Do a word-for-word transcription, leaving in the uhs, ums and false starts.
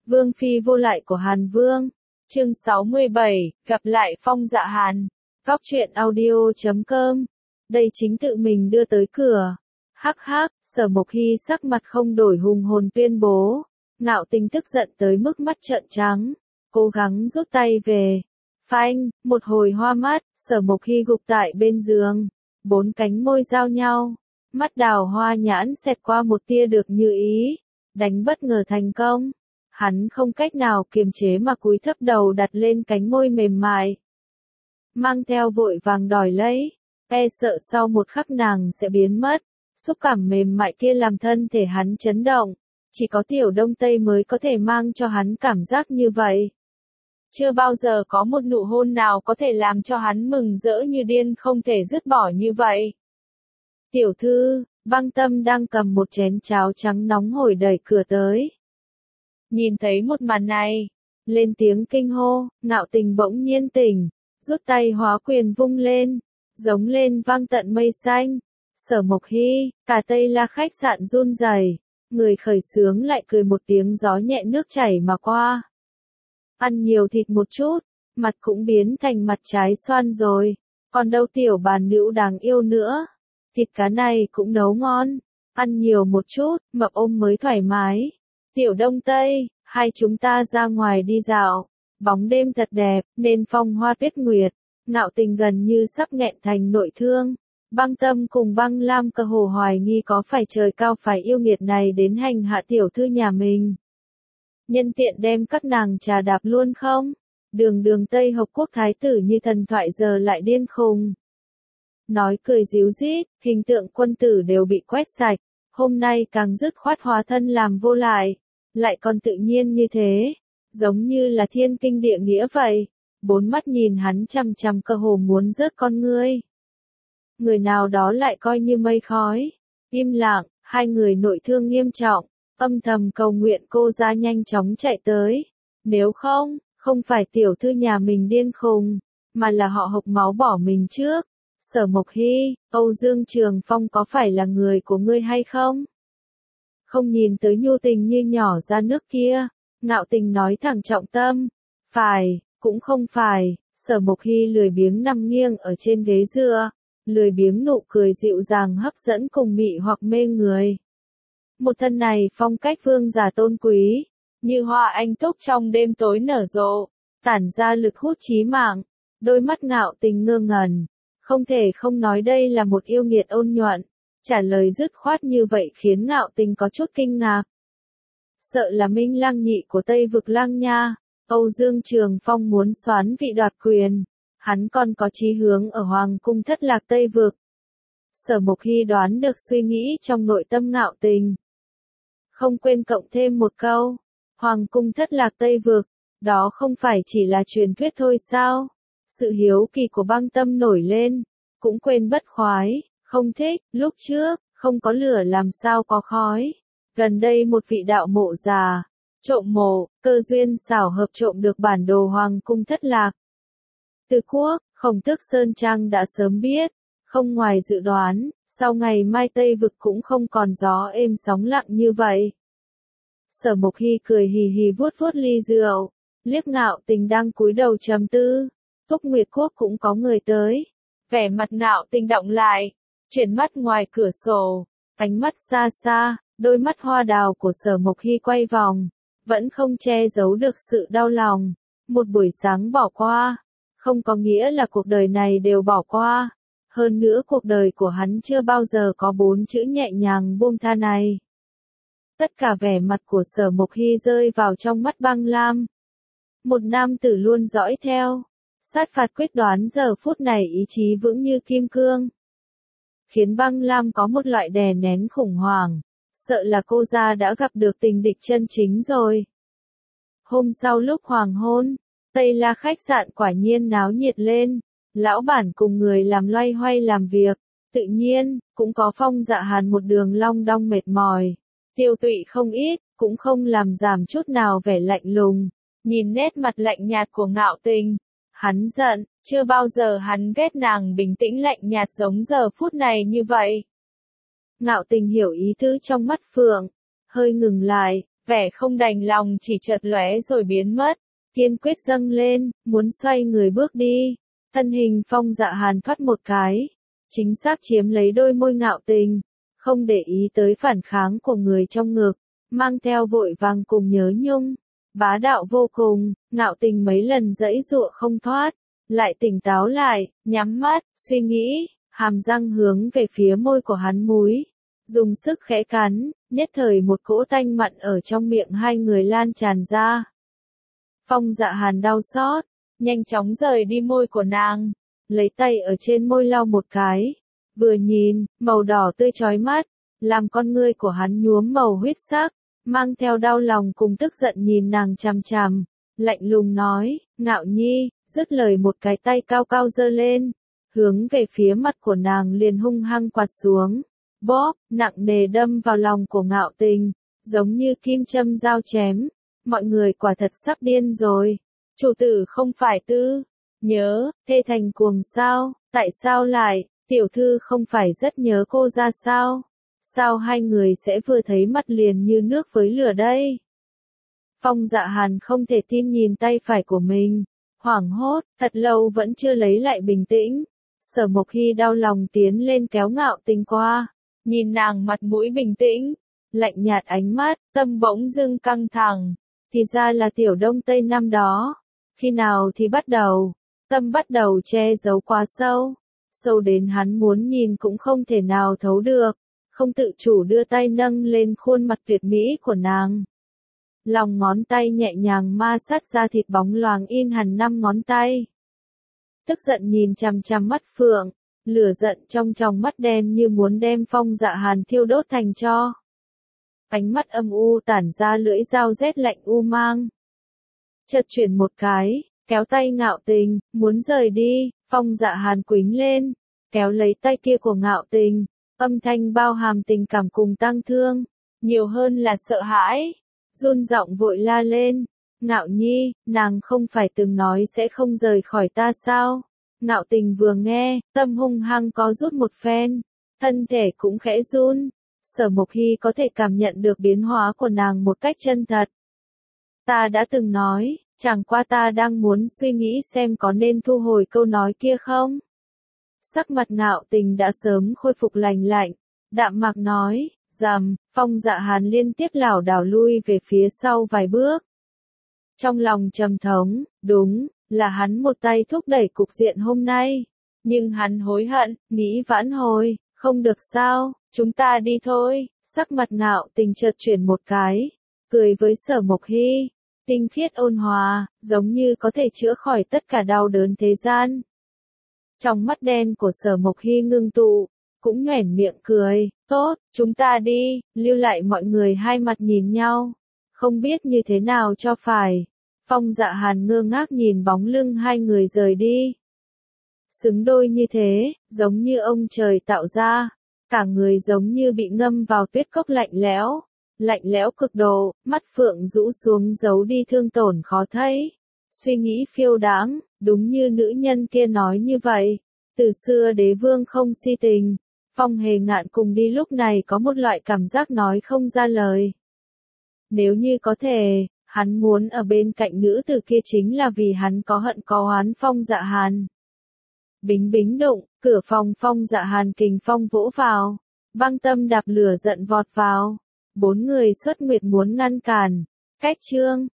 Vương phi vô lại của Hàn Vương. Chương sáu mươi bảy, gặp lại Phong Dạ Hàn. Góc truyện audio chấm com. Đây chính tự mình đưa tới cửa. Hắc hắc, Sở Mộc Hy sắc mặt không đổi hùng hồn tuyên bố. Ngạo Tình tức giận tới mức mắt trợn trắng. Cố gắng rút tay về. Phanh, một hồi hoa mắt, Sở Mộc Hy gục tại bên giường. Bốn cánh môi giao nhau. Mắt đào hoa nhãn xẹt qua một tia được như ý. Đánh bất ngờ thành công. Hắn không cách nào kiềm chế mà cúi thấp đầu đặt lên cánh môi mềm mại. Mang theo vội vàng đòi lấy. E sợ sau một khắc nàng sẽ biến mất. Xúc cảm mềm mại kia làm thân thể hắn chấn động. Chỉ có Tiểu Đông Tây mới có thể mang cho hắn cảm giác như vậy. Chưa bao giờ có một nụ hôn nào có thể làm cho hắn mừng rỡ như điên không thể dứt bỏ như vậy. Tiểu thư, Băng Tâm đang cầm một chén cháo trắng nóng hổi đẩy cửa tới. Nhìn thấy một màn này, lên tiếng kinh hô, Ngạo Tình bỗng nhiên tỉnh, rút tay hóa quyền vung lên, giống lên vang tận mây xanh. Sở Mộc Hy, cả Tây La khách sạn run rẩy, người khởi xướng lại cười một tiếng gió nhẹ nước chảy mà qua. Ăn nhiều thịt một chút, mặt cũng biến thành mặt trái xoan rồi, còn đâu tiểu bàn nữ đáng yêu nữa. Thịt cá này cũng nấu ngon, ăn nhiều một chút, mập ôm mới thoải mái. Tiểu Đông Tây, hai chúng ta ra ngoài đi dạo, bóng đêm thật đẹp, nên phong hoa tuyết nguyệt. Ngạo Tình gần như sắp nghẹn thành nội thương. Băng Tâm cùng Băng Lam cơ hồ hoài nghi có phải trời cao phải yêu nghiệt này đến hành hạ tiểu thư nhà mình. Nhân tiện đem các nàng trà đạp luôn không? Đường đường Tây Học quốc thái tử như thần thoại giờ lại điên khùng. Nói cười díu dít, hình tượng quân tử đều bị quét sạch. Hôm nay càng dứt khoát hóa thân làm vô lại. Lại còn tự nhiên như thế. Giống như là thiên kinh địa nghĩa vậy. Bốn mắt nhìn hắn chằm chằm cơ hồ muốn rớt con ngươi. Người nào đó lại coi như mây khói. Im lặng, hai người nội thương nghiêm trọng. Âm thầm cầu nguyện cô ra nhanh chóng chạy tới. Nếu không, không phải tiểu thư nhà mình điên khùng, mà là họ hộc máu bỏ mình trước. Sở Mộc Hy, Âu Dương Trường Phong có phải là người của ngươi hay không? Không nhìn tới nhu tình như nhỏ ra nước kia. Ngạo Tình nói thẳng trọng tâm. Phải, cũng không phải. Sở Mộc Hy lười biếng nằm nghiêng ở trên ghế dựa. Lười biếng nụ cười dịu dàng hấp dẫn cùng mị hoặc mê người. Một thân này phong cách vương giả tôn quý, như hoa anh túc trong đêm tối nở rộ, tản ra lực hút chí mạng. Đôi mắt Ngạo Tình ngơ ngẩn, không thể không nói đây là một yêu nghiệt ôn nhuận. Trả lời dứt khoát như vậy khiến Ngạo Tình có chút kinh ngạc. Sợ là Minh Lang nhị của Tây vực Lang nha. Âu Dương Trường Phong muốn soán vị đoạt quyền. Hắn còn có chí hướng ở Hoàng cung thất lạc Tây vực. Sở Mộc Hy đoán được suy nghĩ trong nội tâm Ngạo Tình. Không quên cộng thêm một câu. Hoàng cung thất lạc Tây vực. Đó không phải chỉ là truyền thuyết thôi sao? Sự hiếu kỳ của Băng Tâm nổi lên. Cũng quên bất khoái. Không thích, lúc trước, không có lửa làm sao có khói. Gần đây một vị đạo mộ già. Trộm mộ, cơ duyên xảo hợp trộm được bản đồ Hoàng cung thất lạc. Từ quốc, Khổng Tước Sơn Trang đã sớm biết. Không ngoài dự đoán, sau ngày mai Tây vực cũng không còn gió êm sóng lặng như vậy. Sở Mộc Hy cười hì hì vuốt vuốt ly rượu, liếc Ngạo Tình đang cúi đầu trầm tư. Túc Nguyệt Quốc cũng có người tới. Vẻ mặt Ngạo Tình động lại, chuyển mắt ngoài cửa sổ, ánh mắt xa xa, đôi mắt hoa đào của Sở Mộc Hy quay vòng, vẫn không che giấu được sự đau lòng. Một buổi sáng bỏ qua, không có nghĩa là cuộc đời này đều bỏ qua. Hơn nữa cuộc đời của hắn chưa bao giờ có bốn chữ nhẹ nhàng buông tha này. Tất cả vẻ mặt của Sở Mộc Hy rơi vào trong mắt Băng Lam. Một nam tử luôn dõi theo. Sát phạt quyết đoán giờ phút này ý chí vững như kim cương. Khiến Băng Lam có một loại đè nén khủng hoảng. Sợ là cô gia đã gặp được tình địch chân chính rồi. Hôm sau lúc hoàng hôn, Tây La khách sạn quả nhiên náo nhiệt lên. Lão bản cùng người làm loay hoay làm việc, tự nhiên, cũng có Phong Dạ Hàn một đường long đong mệt mỏi, tiêu tụy không ít, cũng không làm giảm chút nào vẻ lạnh lùng. Nhìn nét mặt lạnh nhạt của Ngạo Tình, hắn giận, chưa bao giờ hắn ghét nàng bình tĩnh lạnh nhạt giống giờ phút này như vậy. Ngạo Tình hiểu ý tứ trong mắt Phượng, hơi ngừng lại, vẻ không đành lòng chỉ chợt lóe rồi biến mất, kiên quyết dâng lên, muốn xoay người bước đi. Thân hình Phong Dạ Hàn thoát một cái, chính xác chiếm lấy đôi môi Ngạo Tình, không để ý tới phản kháng của người trong ngực, mang theo vội vàng cùng nhớ nhung, bá đạo vô cùng. Ngạo Tình mấy lần giãy giụa không thoát, lại tỉnh táo lại, nhắm mắt, suy nghĩ, hàm răng hướng về phía môi của hắn múi, dùng sức khẽ cắn, nhất thời một cỗ tanh mặn ở trong miệng hai người lan tràn ra. Phong Dạ Hàn đau xót, nhanh chóng rời đi môi của nàng, lấy tay ở trên môi lau một cái, vừa nhìn, màu đỏ tươi chói mắt, làm con ngươi của hắn nhuốm màu huyết sắc, mang theo đau lòng cùng tức giận nhìn nàng chằm chằm, lạnh lùng nói, Ngạo Nhi, dứt lời một cái tay cao cao giơ lên, hướng về phía mặt của nàng liền hung hăng quạt xuống, bóp, nặng nề đâm vào lòng của Ngạo Tình, giống như kim châm dao chém. Mọi người quả thật sắp điên rồi. Chủ tử không phải Tư Nhớ, thê thành cuồng sao, tại sao lại, tiểu thư không phải rất nhớ cô ra sao? Sao hai người sẽ vừa thấy mặt liền như nước với lửa đây? Phong Dạ Hàn không thể tin nhìn tay phải của mình, hoảng hốt, thật lâu vẫn chưa lấy lại bình tĩnh. Sở Mộc Hy đau lòng tiến lên kéo Ngạo Tình qua, nhìn nàng mặt mũi bình tĩnh, lạnh nhạt ánh mắt, tâm bỗng dưng căng thẳng. Thì ra là tiểu Đông Tây năm đó, khi nào thì bắt đầu, tâm bắt đầu che giấu quá sâu, sâu đến hắn muốn nhìn cũng không thể nào thấu được, không tự chủ đưa tay nâng lên khuôn mặt tuyệt mỹ của nàng. Lòng ngón tay nhẹ nhàng ma sát ra thịt bóng loáng in hẳn năm ngón tay. Tức giận nhìn chằm chằm mắt phượng, lửa giận trong tròng mắt đen như muốn đem Phong Dạ Hàn thiêu đốt thành tro. Ánh mắt âm u tản ra lưỡi dao rét lạnh u mang. Chợt chuyển một cái, kéo tay Ngạo Tình, muốn rời đi. Phong Dạ Hàn quĩnh lên, kéo lấy tay kia của Ngạo Tình, âm thanh bao hàm tình cảm cùng tang thương, nhiều hơn là sợ hãi, run giọng vội la lên, Ngạo Nhi, nàng không phải từng nói sẽ không rời khỏi ta sao? Ngạo Tình vừa nghe, tâm hung hăng có rút một phen, thân thể cũng khẽ run. Sở Mộc Hy có thể cảm nhận được biến hóa của nàng một cách chân thật. Ta đã từng nói, chẳng qua ta đang muốn suy nghĩ xem có nên thu hồi câu nói kia không? Sắc mặt Ngạo Tình đã sớm khôi phục lành lạnh, đạm mạc nói, rầm. Phong Dạ Hàn liên tiếp lảo đảo lui về phía sau vài bước. Trong lòng trầm thống, đúng, là hắn một tay thúc đẩy cục diện hôm nay. Nhưng hắn hối hận, nghĩ vãn hồi, không được sao, chúng ta đi thôi. Sắc mặt Ngạo Tình chợt chuyển một cái, cười với Sở Mộc Hy, tinh khiết ôn hòa, giống như có thể chữa khỏi tất cả đau đớn thế gian. Trong mắt đen của Sở Mộc Hy ngưng tụ, cũng nhoẻn miệng cười, tốt, chúng ta đi. Lưu lại mọi người hai mặt nhìn nhau, không biết như thế nào cho phải. Phong Dạ Hàn ngơ ngác nhìn bóng lưng hai người rời đi. Xứng đôi như thế, giống như ông trời tạo ra, cả người giống như bị ngâm vào tuyết cốc lạnh lẽo, lạnh lẽo cực độ, mắt phượng rũ xuống giấu đi thương tổn khó thấy. Suy nghĩ phiêu đáng, đúng như nữ nhân kia nói như vậy, từ xưa đế vương không si tình. Phong Hề Ngạn cùng đi lúc này có một loại cảm giác nói không ra lời. Nếu như có thể, hắn muốn ở bên cạnh nữ tử kia chính là vì hắn có hận có oán Phong Dạ Hàn. Bính bính đụng, cửa phòng Phong Dạ Hàn kình phong vỗ vào, băng tâm đạp lửa giận vọt vào. Bốn người xuất nguyệt muốn ngăn cản. Cách chương